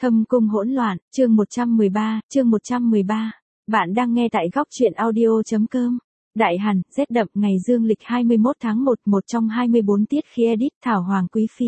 Thâm cung hỗn loạn, chương 113. Bạn đang nghe tại góc truyện audio.com. Đại Hàn, rét đậm, ngày dương lịch 21 tháng 1, một trong 24 tiết khi edit Thảo Hoàng Quý Phi.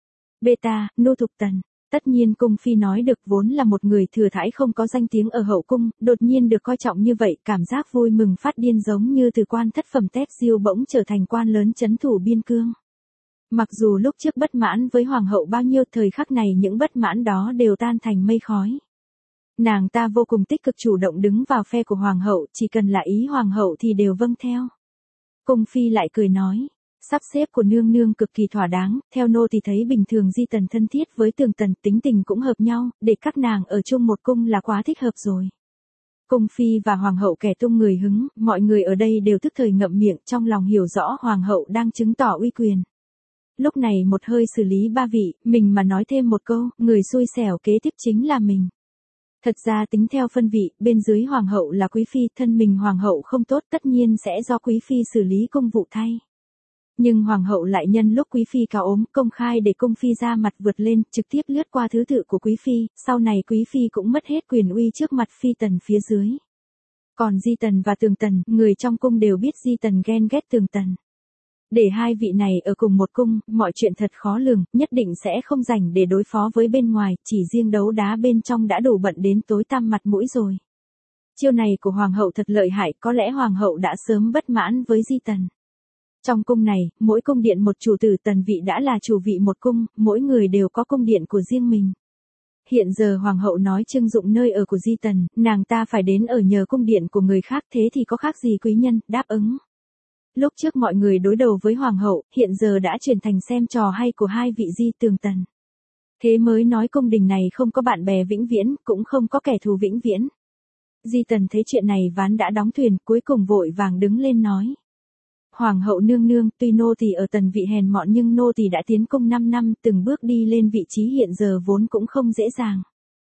Beta, Nô Thục Tần. Tất nhiên cung phi nói được vốn là một người thừa thãi không có danh tiếng ở hậu cung, đột nhiên được coi trọng như vậy, cảm giác vui mừng phát điên giống như từ quan thất phẩm tép diêu bỗng trở thành quan lớn trấn thủ biên cương. Mặc dù lúc trước bất mãn với hoàng hậu bao nhiêu, thời khắc này những bất mãn đó đều tan thành mây khói. Nàng ta vô cùng tích cực chủ động đứng vào phe của hoàng hậu, chỉ cần là ý hoàng hậu thì đều vâng theo. Cung phi lại cười nói, sắp xếp của nương nương cực kỳ thỏa đáng, theo nô thì thấy bình thường Di Tần thân thiết với Tường Tần, tính tình cũng hợp nhau, để các nàng ở chung một cung là quá thích hợp rồi. Cung phi và hoàng hậu kẻ tung người hứng, mọi người ở đây đều tức thời ngậm miệng, trong lòng hiểu rõ hoàng hậu đang chứng tỏ uy quyền. Lúc này một hơi xử lý ba vị, mình mà nói thêm một câu, người xui xẻo kế tiếp chính là mình. Thật ra tính theo phân vị, bên dưới hoàng hậu là quý phi, thân mình hoàng hậu không tốt tất nhiên sẽ do quý phi xử lý công vụ thay. Nhưng hoàng hậu lại nhân lúc quý phi cao ốm, công khai để cung phi ra mặt vượt lên, trực tiếp lướt qua thứ tự của quý phi, sau này quý phi cũng mất hết quyền uy trước mặt phi tần phía dưới. Còn Di Tần và Tường Tần, người trong cung đều biết Di Tần ghen ghét Tường Tần. Để hai vị này ở cùng một cung, mọi chuyện thật khó lường, nhất định sẽ không rảnh để đối phó với bên ngoài, chỉ riêng đấu đá bên trong đã đủ bận đến tối tăm mặt mũi rồi. Chiêu này của hoàng hậu thật lợi hại, có lẽ hoàng hậu đã sớm bất mãn với Di Tần. Trong cung này, mỗi cung điện một chủ tử, tần vị đã là chủ vị một cung, mỗi người đều có cung điện của riêng mình. Hiện giờ hoàng hậu nói trưng dụng nơi ở của Di Tần, nàng ta phải đến ở nhờ cung điện của người khác, thế thì có khác gì quý nhân, đáp ứng. Lúc trước mọi người đối đầu với hoàng hậu, hiện giờ đã chuyển thành xem trò hay của hai vị Di Tường Tần. Thế mới nói cung đình này không có bạn bè vĩnh viễn, cũng không có kẻ thù vĩnh viễn. Di Tần thấy chuyện này ván đã đóng thuyền, cuối cùng vội vàng đứng lên nói. Hoàng hậu nương nương, tuy nô tỳ ở tần vị hèn mọn nhưng nô tỳ đã tiến cung 5 năm, từng bước đi lên vị trí hiện giờ vốn cũng không dễ dàng.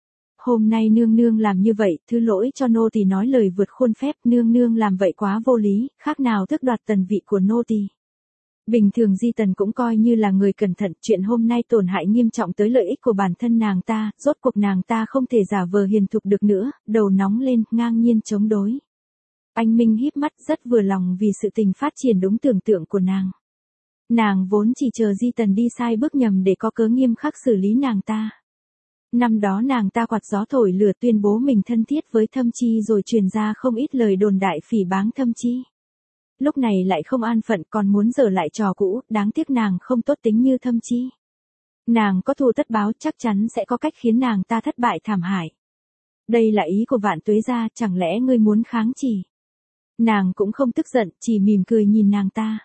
Hôm nay nương nương làm như vậy, thứ lỗi cho nô tỳ nói lời vượt khuôn phép, nương nương làm vậy quá vô lý, khác nào tước đoạt tần vị của nô tỳ. Bình thường Di Tần cũng coi như là người cẩn thận, chuyện hôm nay tổn hại nghiêm trọng tới lợi ích của bản thân nàng ta, rốt cuộc nàng ta không thể giả vờ hiền thục được nữa, đầu nóng lên, ngang nhiên chống đối. Anh Minh híp mắt rất vừa lòng vì sự tình phát triển đúng tưởng tượng của nàng. Nàng vốn chỉ chờ Di Tần đi sai bước nhầm để có cớ nghiêm khắc xử lý nàng ta. Năm đó nàng ta quạt gió thổi lửa tuyên bố mình thân thiết với Thâm Chi rồi truyền ra không ít lời đồn đại phỉ báng Thâm Chi. Lúc này lại không an phận còn muốn giở lại trò cũ, đáng tiếc nàng không tốt tính như Thâm Chi. Nàng có thù tất báo, chắc chắn sẽ có cách khiến nàng ta thất bại thảm hại. Đây là ý của Vạn Tuế gia, chẳng lẽ ngươi muốn kháng chỉ? Nàng cũng không tức giận, chỉ mỉm cười nhìn nàng ta.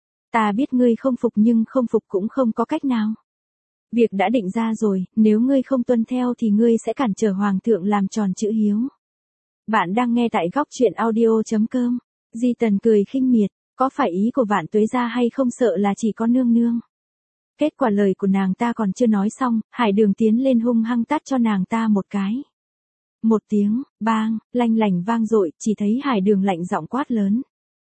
Ta biết ngươi không phục nhưng không phục cũng không có cách nào. Việc đã định ra rồi, nếu ngươi không tuân theo thì ngươi sẽ cản trở hoàng thượng làm tròn chữ hiếu. Bạn đang nghe tại góc truyện audio.com. Di Tần cười khinh miệt, có phải ý của Vạn Tuế gia hay không, sợ là chỉ có nương nương. Kết quả lời của nàng ta còn chưa nói xong, Hải Đường tiến lên hung hăng tát cho nàng ta một cái. Một tiếng, bang, lanh lảnh vang dội, chỉ thấy Hải Đường lạnh giọng quát lớn.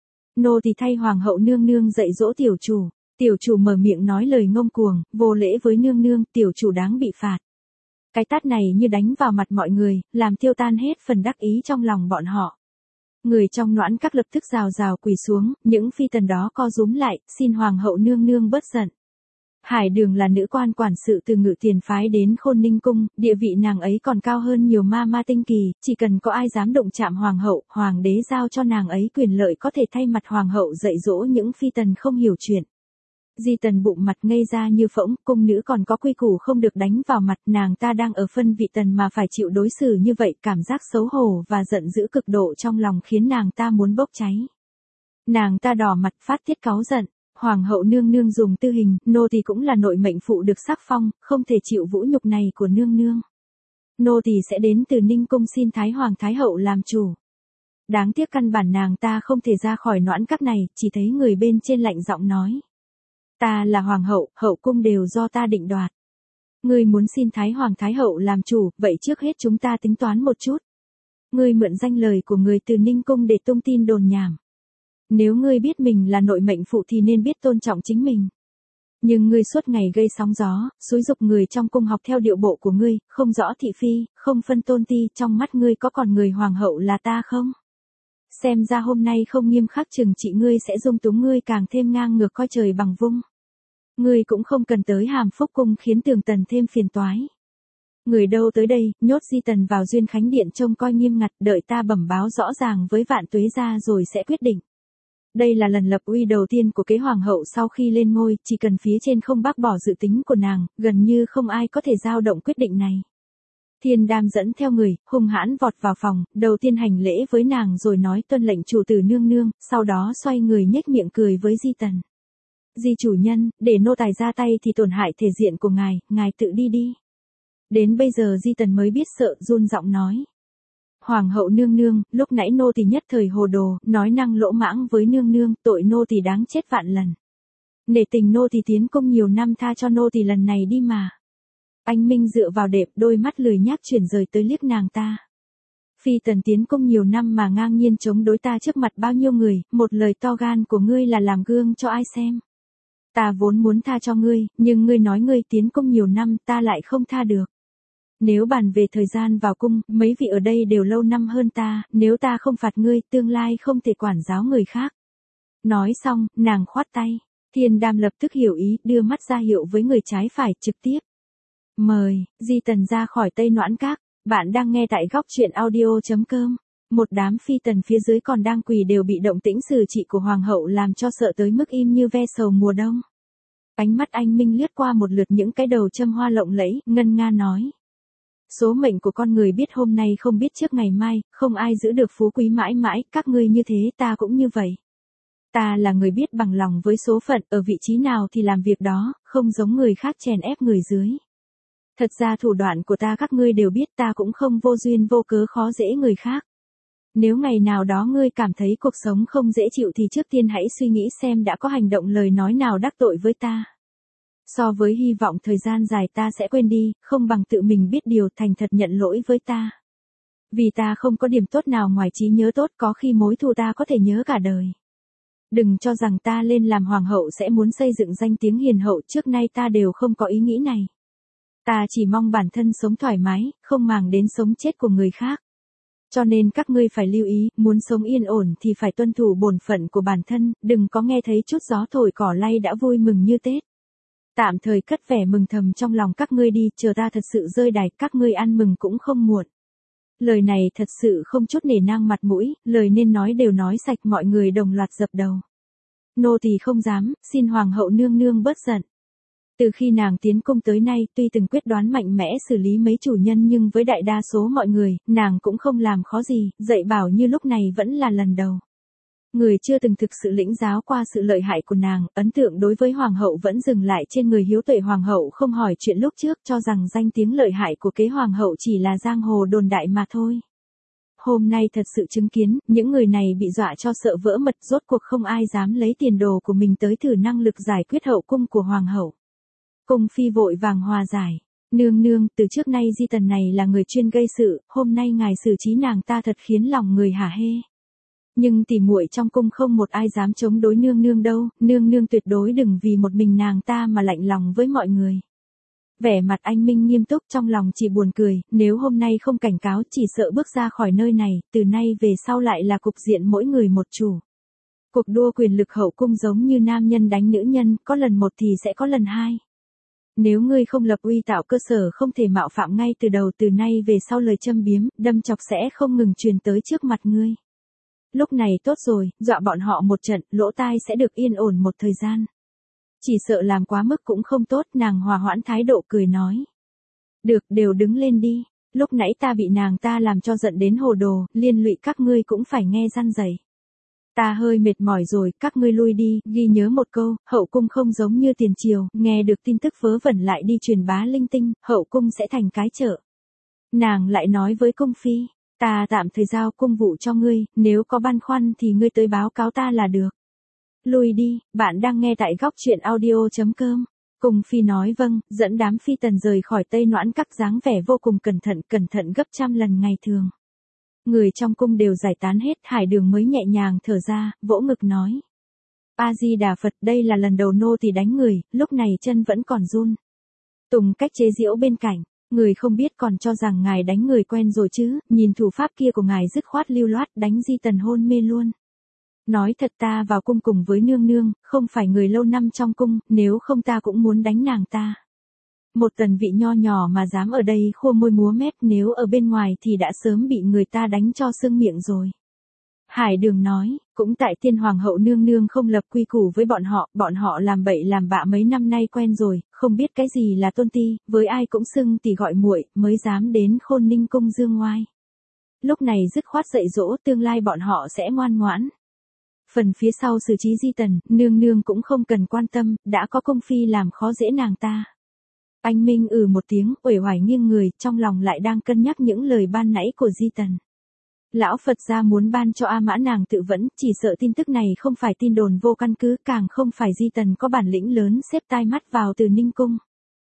Nô thì thay hoàng hậu nương nương dạy dỗ tiểu chủ. Tiểu chủ mở miệng nói lời ngông cuồng, vô lễ với nương nương, tiểu chủ đáng bị phạt. Cái tát này như đánh vào mặt mọi người, làm tiêu tan hết phần đắc ý trong lòng bọn họ. Người trong Noãn Các lập tức rào rào quỳ xuống, những phi tần đó co rúm lại, xin hoàng hậu nương nương bớt giận. Hải Đường là nữ quan quản sự từ Ngự Tiền phái đến Khôn Ninh cung, địa vị nàng ấy còn cao hơn nhiều ma tinh kỳ, chỉ cần có ai dám động chạm hoàng hậu, hoàng đế giao cho nàng ấy quyền lợi có thể thay mặt hoàng hậu dạy dỗ những phi tần không hiểu chuyện. Di Tần bụng mặt ngây ra như phỗng, cung nữ còn có quy củ không được đánh vào mặt, nàng ta đang ở phân vị tần mà phải chịu đối xử như vậy, cảm giác xấu hổ và giận dữ cực độ trong lòng khiến nàng ta muốn bốc cháy. Nàng ta đỏ mặt phát tiết cáu giận, hoàng hậu nương nương dùng tư hình, nô tỳ cũng là nội mệnh phụ được sắc phong, không thể chịu vũ nhục này của nương nương. Nô tỳ sẽ đến từ Ninh cung xin Thái hoàng thái hậu làm chủ. Đáng tiếc căn bản nàng ta không thể ra khỏi Noãn Các này, chỉ thấy người bên trên lạnh giọng nói. Ta là hoàng hậu, hậu cung đều do ta định đoạt. Ngươi muốn xin Thái hoàng thái hậu làm chủ, vậy trước hết chúng ta tính toán một chút. Ngươi mượn danh lời của người từ Ninh cung để tung tin đồn nhảm. Nếu ngươi biết mình là nội mệnh phụ thì nên biết tôn trọng chính mình. Nhưng ngươi suốt ngày gây sóng gió, xúi dục người trong cung học theo điệu bộ của ngươi, không rõ thị phi, không phân tôn ti, trong mắt ngươi có còn người hoàng hậu là ta không? Xem ra hôm nay không nghiêm khắc trừng trị ngươi sẽ dung túng ngươi càng thêm ngang ngược coi trời bằng vung. Ngươi cũng không cần tới Hàm Phúc cung khiến Tường Tần thêm phiền toái. Người đâu tới đây, nhốt Di Tần vào Duyên Khánh Điện trông coi nghiêm ngặt, đợi ta bẩm báo rõ ràng với Vạn Tuế gia rồi sẽ quyết định. Đây là lần lập uy đầu tiên của kế hoàng hậu sau khi lên ngôi, chỉ cần phía trên không bác bỏ dự tính của nàng, gần như không ai có thể dao động quyết định này. Thiên Đam dẫn theo người, hung hãn vọt vào phòng, đầu tiên hành lễ với nàng rồi nói tuân lệnh chủ tử nương nương, sau đó xoay người nhếch miệng cười với Di Tần. Di chủ nhân, để nô tài ra tay thì tổn hại thể diện của ngài tự đi đi. Đến bây giờ Di Tần mới biết sợ, run giọng nói. Hoàng hậu nương nương, lúc nãy nô tỳ nhất thời hồ đồ, nói năng lỗ mãng với nương nương, tội nô tỳ đáng chết vạn lần. Nể tình nô tỳ tiến công nhiều năm tha cho nô tỳ lần này đi mà. Anh Minh dựa vào đệm, đôi mắt lười nhác chuyển rời tới liếc nàng ta. Phi tần tiến công nhiều năm mà ngang nhiên chống đối ta trước mặt bao nhiêu người, một lời to gan của ngươi là làm gương cho ai xem. Ta vốn muốn tha cho ngươi, nhưng ngươi nói ngươi tiến công nhiều năm ta lại không tha được. Nếu bàn về thời gian vào cung, mấy vị ở đây đều lâu năm hơn ta, nếu ta không phạt ngươi, tương lai không thể quản giáo người khác. Nói xong, nàng khoát tay. Thiên Đam lập tức hiểu ý, đưa mắt ra hiệu với người trái phải, trực tiếp. Mời, Di Tần ra khỏi Tây Noãn Các. Bạn đang nghe tại góc truyện audio.com. Một đám phi tần phía dưới còn đang quỳ đều bị động tĩnh xử trị của hoàng hậu làm cho sợ tới mức im như ve sầu mùa đông. Ánh mắt anh Minh lướt qua một lượt những cái đầu châm hoa lộng lẫy, ngân nga nói. Số mệnh của con người biết hôm nay không biết trước ngày mai, không ai giữ được phú quý mãi mãi, các ngươi như thế ta cũng như vậy. Ta là người biết bằng lòng với số phận, ở vị trí nào thì làm việc đó, không giống người khác chèn ép người dưới. Thật ra thủ đoạn của ta các ngươi đều biết, ta cũng không vô duyên vô cớ khó dễ người khác. Nếu ngày nào đó ngươi cảm thấy cuộc sống không dễ chịu thì trước tiên hãy suy nghĩ xem đã có hành động lời nói nào đắc tội với ta. So với hy vọng thời gian dài ta sẽ quên đi, không bằng tự mình biết điều thành thật nhận lỗi với ta. Vì ta không có điểm tốt nào ngoài trí nhớ tốt, có khi mối thù ta có thể nhớ cả đời. Đừng cho rằng ta lên làm hoàng hậu sẽ muốn xây dựng danh tiếng hiền hậu, trước nay ta đều không có ý nghĩ này. Ta chỉ mong bản thân sống thoải mái, không màng đến sống chết của người khác. Cho nên các ngươi phải lưu ý, muốn sống yên ổn thì phải tuân thủ bổn phận của bản thân, đừng có nghe thấy chút gió thổi cỏ lay đã vui mừng như Tết. Tạm thời cất vẻ mừng thầm trong lòng các ngươi đi, chờ ta thật sự rơi đài, các ngươi ăn mừng cũng không muộn. Lời này thật sự không chút nể nang mặt mũi, lời nên nói đều nói sạch, mọi người đồng loạt dập đầu. Nô tỳ không dám, xin hoàng hậu nương nương bớt giận. Từ khi nàng tiến cung tới nay, tuy từng quyết đoán mạnh mẽ xử lý mấy chủ nhân nhưng với đại đa số mọi người, nàng cũng không làm khó gì, dạy bảo như lúc này vẫn là lần đầu. Người chưa từng thực sự lĩnh giáo qua sự lợi hại của nàng, ấn tượng đối với hoàng hậu vẫn dừng lại trên người hiếu tuệ. Hoàng hậu không hỏi chuyện lúc trước, cho rằng danh tiếng lợi hại của kế hoàng hậu chỉ là giang hồ đồn đại mà thôi. Hôm nay thật sự chứng kiến, những người này bị dọa cho sợ vỡ mật, rốt cuộc không ai dám lấy tiền đồ của mình tới thử năng lực giải quyết hậu cung của hoàng hậu. Cung phi vội vàng hòa giải. Nương nương, từ trước nay Di Tần này là người chuyên gây sự, hôm nay ngài xử trí nàng ta thật khiến lòng người hả hê. Nhưng tỉ muội trong cung không một ai dám chống đối nương nương đâu, nương nương tuyệt đối đừng vì một mình nàng ta mà lạnh lòng với mọi người. Vẻ mặt anh Minh nghiêm túc, trong lòng chỉ buồn cười, nếu hôm nay không cảnh cáo chỉ sợ bước ra khỏi nơi này, từ nay về sau lại là cục diện mỗi người một chủ. Cuộc đua quyền lực hậu cung giống như nam nhân đánh nữ nhân, có lần một thì sẽ có lần hai. Nếu ngươi không lập uy tạo cơ sở không thể mạo phạm ngay từ đầu, từ nay về sau lời châm biếm, đâm chọc sẽ không ngừng truyền tới trước mặt ngươi. Lúc này tốt rồi, dọa bọn họ một trận, lỗ tai sẽ được yên ổn một thời gian. Chỉ sợ làm quá mức cũng không tốt, nàng hòa hoãn thái độ cười nói. Được, đều đứng lên đi, lúc nãy ta bị nàng ta làm cho giận đến hồ đồ, liên lụy các ngươi cũng phải nghe răn dày. Ta hơi mệt mỏi rồi, các ngươi lui đi, ghi nhớ một câu, hậu cung không giống như tiền triều, nghe được tin tức vớ vẩn lại đi truyền bá linh tinh, hậu cung sẽ thành cái chợ. Nàng lại nói với cung phi, ta tạm thời giao cung vụ cho ngươi, nếu có băn khoăn thì ngươi tới báo cáo ta là được. Lui đi, bạn đang nghe tại góc truyện audio.com. Cung phi nói vâng, dẫn đám phi tần rời khỏi Tây Noãn Các, dáng vẻ vô cùng cẩn thận gấp trăm lần ngày thường. Người trong cung đều giải tán hết, Hải Đường mới nhẹ nhàng thở ra, vỗ ngực nói. A Di Đà Phật, đây là lần đầu nô tỳ đánh người, lúc này chân vẫn còn run. Tùng Cách chế giễu bên cạnh, người không biết còn cho rằng ngài đánh người quen rồi chứ, nhìn thủ pháp kia của ngài dứt khoát lưu loát đánh Di Tần hôn mê luôn. Nói thật ta vào cung cùng với nương nương, không phải người lâu năm trong cung, nếu không ta cũng muốn đánh nàng ta. Một tần vị nho nhỏ mà dám ở đây khua môi múa mép, nếu ở bên ngoài thì đã sớm bị người ta đánh cho sưng miệng rồi. Hải Đường nói, cũng tại Tiên Hoàng hậu nương nương không lập quy củ với bọn họ làm bậy làm bạ mấy năm nay quen rồi, không biết cái gì là tôn ti, với ai cũng xưng tỷ gọi muội, mới dám đến Khôn Ninh cung dương ngoai. Lúc này dứt khoát dạy dỗ, tương lai bọn họ sẽ ngoan ngoãn. Phần phía sau xử trí Di Tần, nương nương cũng không cần quan tâm, đã có công phi làm khó dễ nàng ta. Anh Minh một tiếng, uể oải nghiêng người, trong lòng lại đang cân nhắc những lời ban nãy của Di Tần. Lão Phật gia muốn ban cho A Mã nàng tự vẫn, chỉ sợ tin tức này không phải tin đồn vô căn cứ, càng không phải Di Tần có bản lĩnh lớn xếp tai mắt vào từ Ninh cung.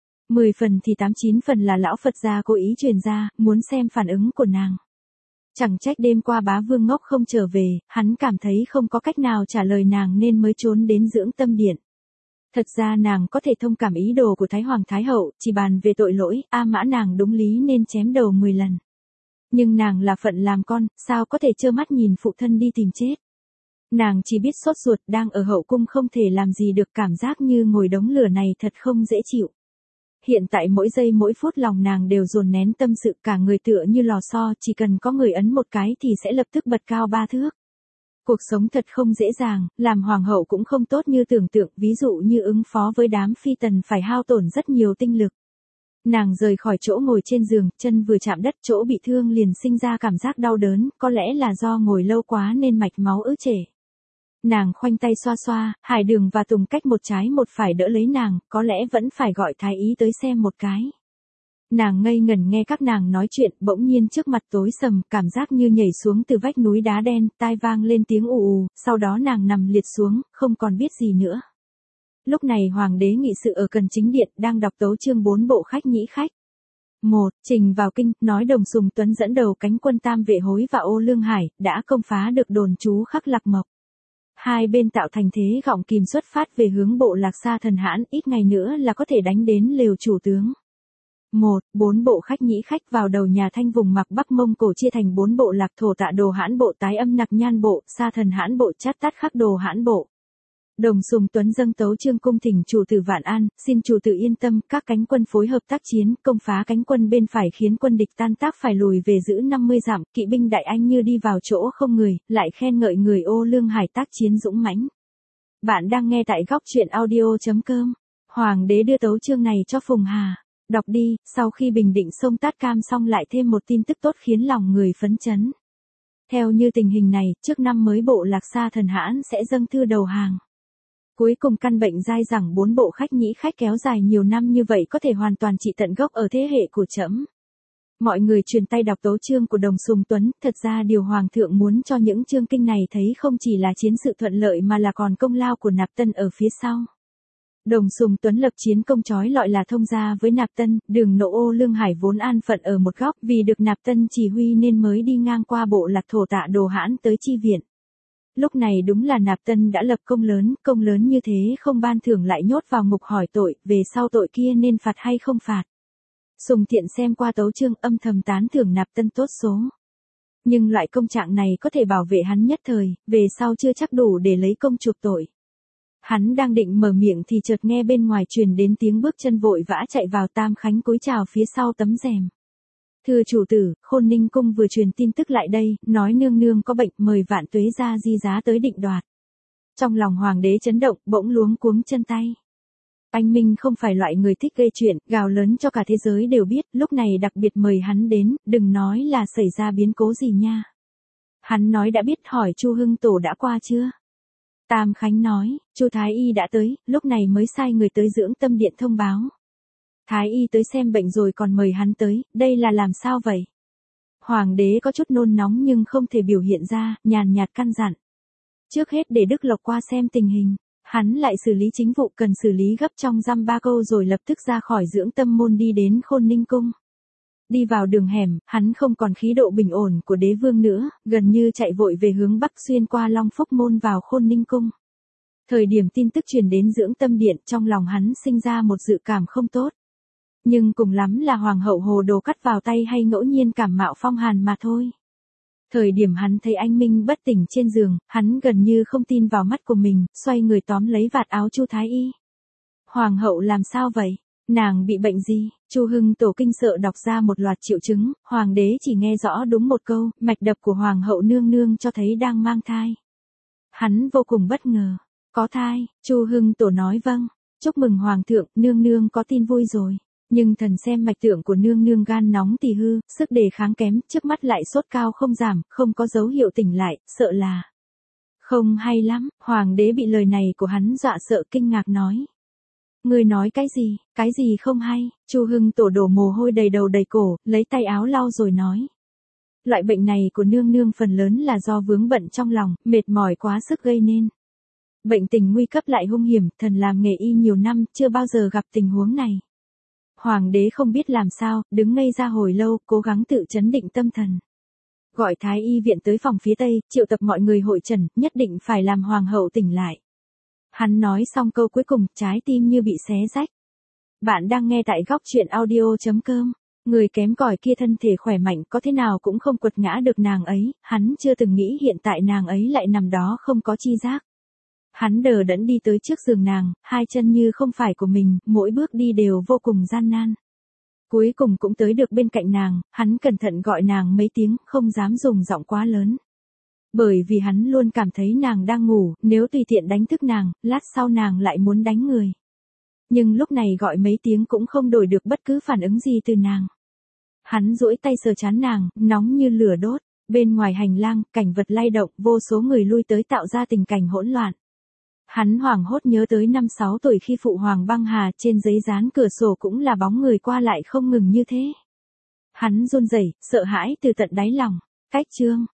10 phần thì 8-9 phần là lão Phật gia cố ý truyền ra, muốn xem phản ứng của nàng. Chẳng trách đêm qua bá vương ngốc không trở về, hắn cảm thấy không có cách nào trả lời nàng nên mới trốn đến dưỡng tâm điện. Thật ra nàng có thể thông cảm ý đồ của Thái Hoàng Thái Hậu, chỉ bàn về tội lỗi, A Mã nàng đúng lý nên chém đầu 10 lần. Nhưng nàng là phận làm con, sao có thể trơ mắt nhìn phụ thân đi tìm chết. Nàng chỉ biết sốt ruột, đang ở hậu cung không thể làm gì được, cảm giác như ngồi đống lửa này thật không dễ chịu. Hiện tại mỗi giây mỗi phút lòng nàng đều dồn nén tâm sự, cả người tựa như lò xo, chỉ cần có người ấn một cái thì sẽ lập tức bật cao 3 thước. Cuộc sống thật không dễ dàng, làm hoàng hậu cũng không tốt như tưởng tượng, ví dụ như ứng phó với đám phi tần phải hao tổn rất nhiều tinh lực. Nàng rời khỏi chỗ ngồi trên giường, chân vừa chạm đất chỗ bị thương liền sinh ra cảm giác đau đớn, có lẽ là do ngồi lâu quá nên mạch máu ứ trệ. Nàng khoanh tay xoa xoa, Hải Đường và Tùng Cách một trái một phải đỡ lấy nàng, có lẽ vẫn phải gọi thái y tới xem một cái. Nàng ngây ngẩn nghe các nàng nói chuyện, bỗng nhiên trước mặt tối sầm, cảm giác như nhảy xuống từ vách núi đá đen, tai vang lên tiếng ù ù, sau đó nàng nằm liệt xuống, không còn biết gì nữa. Lúc này hoàng đế nghị sự ở Cần Chính Điện, đang đọc tấu chương 4 bộ khách nhĩ khách. 1. Trình vào kinh, nói Đồng Sùng Tuấn dẫn đầu cánh quân Tam Vệ Hối và Ô Lương Hải, đã công phá được đồn trú Khắc Lạc Mộc. Hai bên tạo thành thế gọng kìm xuất phát về hướng bộ Lạc Sa Thần Hãn, ít ngày nữa là có thể đánh đến lều chủ tướng. 4 bộ khách nhĩ khách vào đầu nhà Thanh vùng Mạc Bắc Mông Cổ chia thành 4 bộ lạc: Thổ Tạ Đồ Hãn bộ, Tái Âm Nặc Nhan bộ, Sa Thần Hãn bộ, Chát Tát Khắc Đồ Hãn bộ. Đồng Sùng Tuấn dâng tấu chương cung thỉnh chủ tử vạn an, xin chủ tử yên tâm, các cánh quân phối hợp tác chiến, công phá cánh quân bên phải khiến quân địch tan tác phải lùi về giữ 50 dặm, kỵ binh đại anh như đi vào chỗ không người, lại khen ngợi người Ô Lương Hải tác chiến dũng mãnh. Bạn đang nghe tại góc truyện audio.com. Hoàng đế đưa tấu chương này cho Phùng Hà. Đọc đi, sau khi bình định sông Tát Cam xong lại thêm một tin tức tốt khiến lòng người phấn chấn. Theo như tình hình này, trước năm mới bộ Lạc Sa Thần Hãn sẽ dâng thư đầu hàng. Cuối cùng căn bệnh dai dẳng 4 bộ khách nhĩ khách kéo dài nhiều năm như vậy có thể hoàn toàn trị tận gốc ở thế hệ của trẫm. Mọi người truyền tay đọc tấu chương của Đồng Sùng Tuấn, thật ra điều hoàng thượng muốn cho những chương kinh này thấy không chỉ là chiến sự thuận lợi mà là còn công lao của Nạp Tân ở phía sau. Đồng Sùng Tuấn lập chiến công chói lọi là thông gia với Nạp Tân, Đường Nộ Ô Lương Hải vốn an phận ở một góc, vì được Nạp Tân chỉ huy nên mới đi ngang qua bộ Lạc Thổ Tạ Đồ Hãn tới chi viện. Lúc này đúng là Nạp Tân đã lập công lớn như thế không ban thưởng lại nhốt vào ngục hỏi tội, về sau tội kia nên phạt hay không phạt. Sùng Thiện xem qua tấu chương âm thầm tán thưởng Nạp Tân tốt số. Nhưng loại công trạng này có thể bảo vệ hắn nhất thời, về sau chưa chắc đủ để lấy công chuộc tội. Hắn đang định mở miệng thì chợt nghe bên ngoài truyền đến tiếng bước chân vội vã chạy vào. Tam Khánh cúi chào phía sau tấm rèm. Thưa chủ tử, Khôn Ninh cung vừa truyền tin tức lại đây, nói nương nương có bệnh, mời Vạn Tuế gia di giá tới định đoạt. Trong lòng hoàng đế chấn động, bỗng luống cuống chân tay. Anh Minh không phải loại người thích gây chuyện, gào lớn cho cả thế giới đều biết, lúc này đặc biệt mời hắn đến, đừng nói là xảy ra biến cố gì nha. Hắn nói đã biết, hỏi Chu Hưng Tổ đã qua chưa? Tam Khánh nói, Chu Thái Y đã tới, lúc này mới sai người tới dưỡng tâm điện thông báo. Thái Y tới xem bệnh rồi còn mời hắn tới, đây là làm sao vậy? Hoàng đế có chút nôn nóng nhưng không thể biểu hiện ra, nhàn nhạt căn dặn. Trước hết để Đức Lộc qua xem tình hình, hắn lại xử lý chính vụ cần xử lý gấp trong dăm ba câu rồi lập tức ra khỏi dưỡng tâm môn đi đến Khôn Ninh cung. Đi vào đường hẻm, hắn không còn khí độ bình ổn của đế vương nữa, gần như chạy vội về hướng bắc xuyên qua Long Phúc môn vào Khôn Ninh cung. Thời điểm tin tức truyền đến dưỡng tâm điện, trong lòng hắn sinh ra một dự cảm không tốt. Nhưng cùng lắm là hoàng hậu hồ đồ cắt vào tay hay ngẫu nhiên cảm mạo phong hàn mà thôi. Thời điểm hắn thấy anh Minh bất tỉnh trên giường, hắn gần như không tin vào mắt của mình, xoay người tóm lấy vạt áo Chu Thái Y. Hoàng hậu làm sao vậy? Nàng bị bệnh gì? Chu Hưng Tổ kinh sợ đọc ra một loạt triệu chứng, hoàng đế chỉ nghe rõ đúng một câu, mạch đập của hoàng hậu nương nương cho thấy đang mang thai. Hắn vô cùng bất ngờ. Có thai, Chu Hưng Tổ nói vâng, chúc mừng hoàng thượng, nương nương có tin vui rồi. Nhưng thần xem mạch tượng của nương nương gan nóng tỳ hư, sức đề kháng kém, trước mắt lại sốt cao không giảm, không có dấu hiệu tỉnh lại, sợ là không hay lắm. Hoàng đế bị lời này của hắn dọa sợ kinh ngạc nói. Ngươi nói cái gì không hay? Chu Hưng Tổ đổ mồ hôi đầy đầu đầy cổ, lấy tay áo lau rồi nói. Loại bệnh này của nương nương phần lớn là do vướng bận trong lòng, mệt mỏi quá sức gây nên. Bệnh tình nguy cấp lại hung hiểm, thần làm nghề y nhiều năm, chưa bao giờ gặp tình huống này. Hoàng đế không biết làm sao, đứng ngây ra hồi lâu, cố gắng tự trấn định tâm thần. Gọi thái y viện tới phòng phía tây, triệu tập mọi người hội trần, nhất định phải làm hoàng hậu tỉnh lại. Hắn nói xong câu cuối cùng, trái tim như bị xé rách. Bạn đang nghe tại góc truyện audio.com. Người kém cỏi kia thân thể khỏe mạnh có thế nào cũng không quật ngã được nàng ấy, hắn chưa từng nghĩ hiện tại nàng ấy lại nằm đó không có chi giác. Hắn đờ đẫn đi tới trước giường nàng, hai chân như không phải của mình, mỗi bước đi đều vô cùng gian nan. Cuối cùng cũng tới được bên cạnh nàng, hắn cẩn thận gọi nàng mấy tiếng, không dám dùng giọng quá lớn. Bởi vì hắn luôn cảm thấy nàng đang ngủ, nếu tùy tiện đánh thức nàng, lát sau nàng lại muốn đánh người. Nhưng lúc này gọi mấy tiếng cũng không đổi được bất cứ phản ứng gì từ nàng. Hắn duỗi tay sờ trán nàng, nóng như lửa đốt. Bên ngoài hành lang, cảnh vật lay động, vô số người lui tới tạo ra tình cảnh hỗn loạn. Hắn hoảng hốt nhớ tới 5-6 tuổi khi phụ hoàng băng hà, trên giấy dán cửa sổ cũng là bóng người qua lại không ngừng như thế. Hắn run rẩy, sợ hãi từ tận đáy lòng. Cách chương